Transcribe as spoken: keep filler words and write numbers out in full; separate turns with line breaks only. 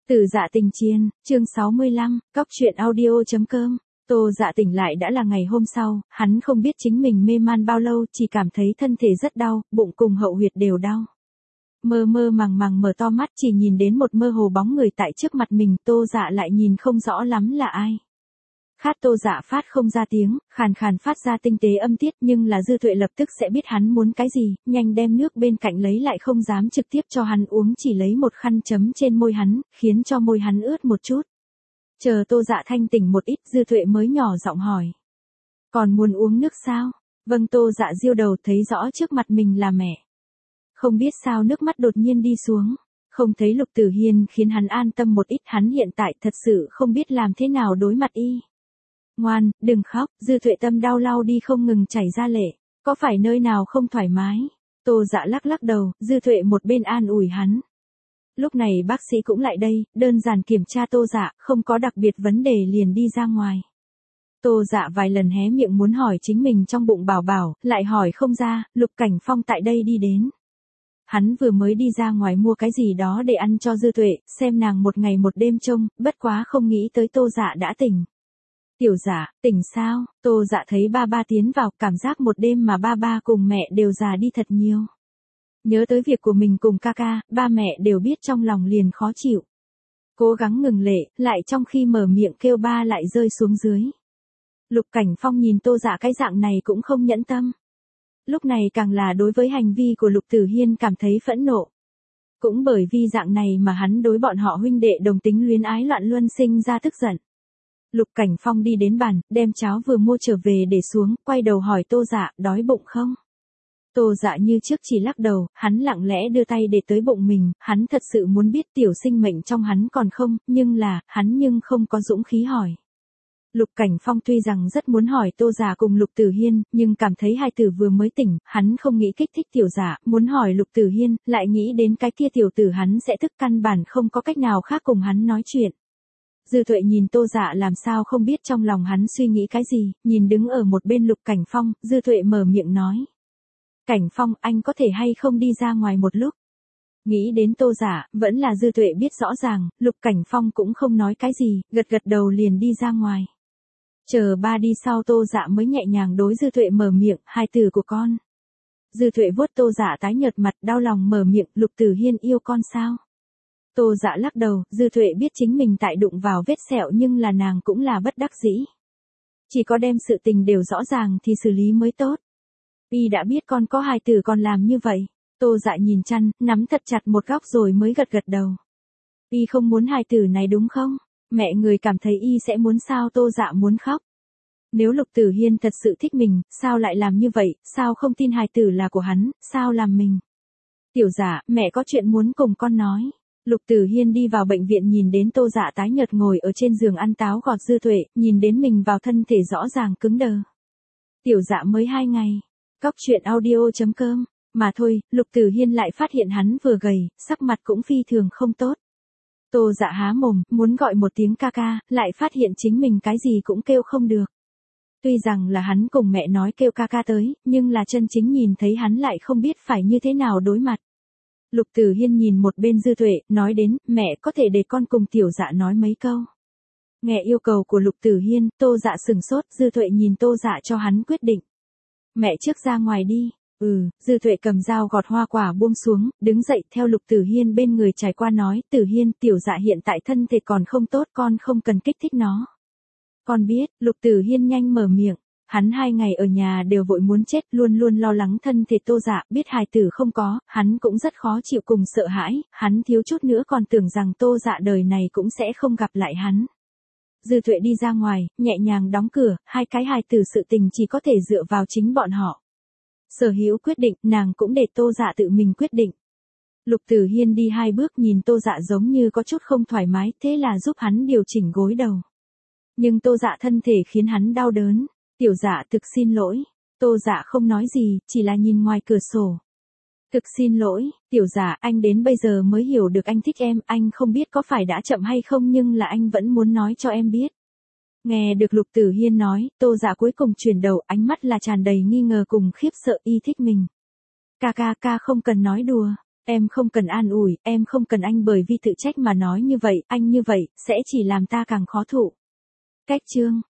Từ Dạ Tình Chiên, chương sáu mươi lăm, cóc truyện audio.com. Tô Dạ tỉnh lại đã là ngày hôm sau, hắn không biết chính mình mê man bao lâu, chỉ cảm thấy thân thể rất đau, bụng cùng hậu huyệt đều đau. Mơ mơ màng màng mở to mắt chỉ nhìn đến một mơ hồ bóng người tại trước mặt mình, Tô Dạ lại nhìn không rõ lắm là ai. Khát Tô Dạ phát không ra tiếng, khàn khàn phát ra tinh tế âm tiết, nhưng là Dư Tuệ lập tức sẽ biết hắn muốn cái gì, nhanh đem nước bên cạnh lấy lại, không dám trực tiếp cho hắn uống, chỉ lấy một khăn chấm trên môi hắn, khiến cho môi hắn ướt một chút. Chờ Tô Dạ thanh tỉnh một ít, Dư Tuệ mới nhỏ giọng hỏi. Còn muốn uống nước sao? Vâng. Tô Dạ giêu đầu, thấy rõ trước mặt mình là mẹ. Không biết sao nước mắt đột nhiên đi xuống. Không thấy Lục Tử Hiên khiến hắn an tâm một ít, hắn hiện tại thật sự không biết làm thế nào đối mặt y. Ngoan, đừng khóc. Dư Tuệ tâm đau lau đi không ngừng chảy ra lệ. Có phải nơi nào không thoải mái? Tô Dạ lắc lắc đầu, Dư Tuệ một bên an ủi hắn. Lúc này bác sĩ cũng lại đây, đơn giản kiểm tra Tô Dạ, không có đặc biệt vấn đề liền đi ra ngoài. Tô Dạ vài lần hé miệng muốn hỏi chính mình trong bụng bảo bảo, lại hỏi không ra, Lục Cảnh Phong tại đây đi đến. Hắn vừa mới đi ra ngoài mua cái gì đó để ăn cho Dư Tuệ, xem nàng một ngày một đêm trông, bất quá không nghĩ tới Tô Dạ đã tỉnh. Tiểu Dạ, tỉnh sao? Tô Dạ thấy ba ba tiến vào, cảm giác một đêm mà ba ba cùng mẹ đều già đi thật nhiều. Nhớ tới việc của mình cùng ca ca, ba mẹ đều biết trong lòng liền khó chịu. Cố gắng ngừng lệ, lại trong khi mở miệng kêu ba lại rơi xuống dưới. Lục Cảnh Phong nhìn Tô Dạ cái dạng này cũng không nhẫn tâm. Lúc này càng là đối với hành vi của Lục Tử Hiên cảm thấy phẫn nộ. Cũng bởi vì dạng này mà hắn đối bọn họ huynh đệ đồng tính luyến ái loạn luân sinh ra tức giận. Lục Cảnh Phong đi đến bàn, đem cháo vừa mua trở về để xuống, quay đầu hỏi Tô Dạ, đói bụng không? Tô Dạ như trước chỉ lắc đầu, hắn lặng lẽ đưa tay để tới bụng mình, hắn thật sự muốn biết tiểu sinh mệnh trong hắn còn không, nhưng là, hắn nhưng không có dũng khí hỏi. Lục Cảnh Phong tuy rằng rất muốn hỏi Tô Dạ cùng Lục Tử Hiên, nhưng cảm thấy hai tử vừa mới tỉnh, hắn không nghĩ kích thích tiểu Dạ, muốn hỏi Lục Tử Hiên, lại nghĩ đến cái kia tiểu tử hắn sẽ tức, căn bản không có cách nào khác cùng hắn nói chuyện. Dư Tuệ nhìn Tô Dạ làm sao không biết trong lòng hắn suy nghĩ cái gì, nhìn đứng ở một bên Lục Cảnh Phong, Dư Tuệ mở miệng nói. Cảnh Phong, anh có thể hay không đi ra ngoài một lúc? Nghĩ đến Tô Dạ, vẫn là Dư Tuệ biết rõ ràng, Lục Cảnh Phong cũng không nói cái gì, gật gật đầu liền đi ra ngoài. Chờ ba đi sau Tô Dạ mới nhẹ nhàng đối Dư Tuệ mở miệng, hai từ của con. Dư Tuệ vuốt Tô Dạ tái nhợt mặt, đau lòng mở miệng, Lục Tử Hiên yêu con sao? Tô Dạ lắc đầu, Dư Tuệ biết chính mình tại đụng vào vết sẹo nhưng là nàng cũng là bất đắc dĩ. Chỉ có đem sự tình đều rõ ràng thì xử lý mới tốt. Y đã biết con có hài tử còn làm như vậy. Tô Dạ nhìn chăn, nắm thật chặt một góc rồi mới gật gật đầu. Y không muốn hài tử này đúng không? Mẹ người cảm thấy Y sẽ muốn sao? Tô Dạ muốn khóc. Nếu Lục Tử Hiên thật sự thích mình, sao lại làm như vậy, sao không tin hài tử là của hắn, sao làm mình? Tiểu Dạ, mẹ có chuyện muốn cùng con nói. Lục Tử Hiên đi vào bệnh viện nhìn đến Tô Dạ tái nhợt ngồi ở trên giường ăn táo gọt Dư Tuệ, nhìn đến mình vào thân thể rõ ràng cứng đờ. Tiểu Dạ mới hai ngày. Cóc truyện audio.com, mà thôi, Lục Tử Hiên lại phát hiện hắn vừa gầy, sắc mặt cũng phi thường không tốt. Tô Dạ há mồm, muốn gọi một tiếng ca ca, lại phát hiện chính mình cái gì cũng kêu không được. Tuy rằng là hắn cùng mẹ nói kêu ca ca tới, nhưng là chân chính nhìn thấy hắn lại không biết phải như thế nào đối mặt. Lục Tử Hiên nhìn một bên Dư Tuệ, nói đến, mẹ có thể để con cùng Tiểu Dạ nói mấy câu. Nghe yêu cầu của Lục Tử Hiên, Tô Dạ sừng sốt, Dư Tuệ nhìn Tô Dạ cho hắn quyết định. Mẹ trước ra ngoài đi. Ừ. Dư Tuệ cầm dao gọt hoa quả buông xuống, đứng dậy theo Lục Tử Hiên bên người trải qua nói, Tử Hiên, Tiểu Dạ hiện tại thân thể còn không tốt, con không cần kích thích nó. Con biết. Lục Tử Hiên nhanh mở miệng. Hắn hai ngày ở nhà đều vội muốn chết, luôn luôn lo lắng thân thể Tô Dạ, biết hài tử không có, hắn cũng rất khó chịu cùng sợ hãi, hắn thiếu chút nữa còn tưởng rằng Tô Dạ đời này cũng sẽ không gặp lại hắn. Dư Tuệ đi ra ngoài, nhẹ nhàng đóng cửa, hai cái hài tử sự tình chỉ có thể dựa vào chính bọn họ. Sở hữu quyết định, nàng cũng để Tô Dạ tự mình quyết định. Lục Tử Hiên đi hai bước nhìn Tô Dạ giống như có chút không thoải mái, thế là giúp hắn điều chỉnh gối đầu. Nhưng Tô Dạ thân thể khiến hắn đau đớn. Tiểu Dạ thực xin lỗi. Tô Dạ không nói gì, chỉ là nhìn ngoài cửa sổ. Thực xin lỗi, Tiểu Dạ, anh đến bây giờ mới hiểu được anh thích em, anh không biết có phải đã chậm hay không nhưng là anh vẫn muốn nói cho em biết. Nghe được Lục Tử Hiên nói, Tô Dạ cuối cùng chuyển đầu, ánh mắt là tràn đầy nghi ngờ cùng khiếp sợ. Y thích mình. Ca ca ca không cần nói đùa, Em không cần an ủi, em không cần anh bởi vì tự trách mà nói như vậy, anh như vậy, sẽ chỉ làm ta càng khó thụ. Cách chương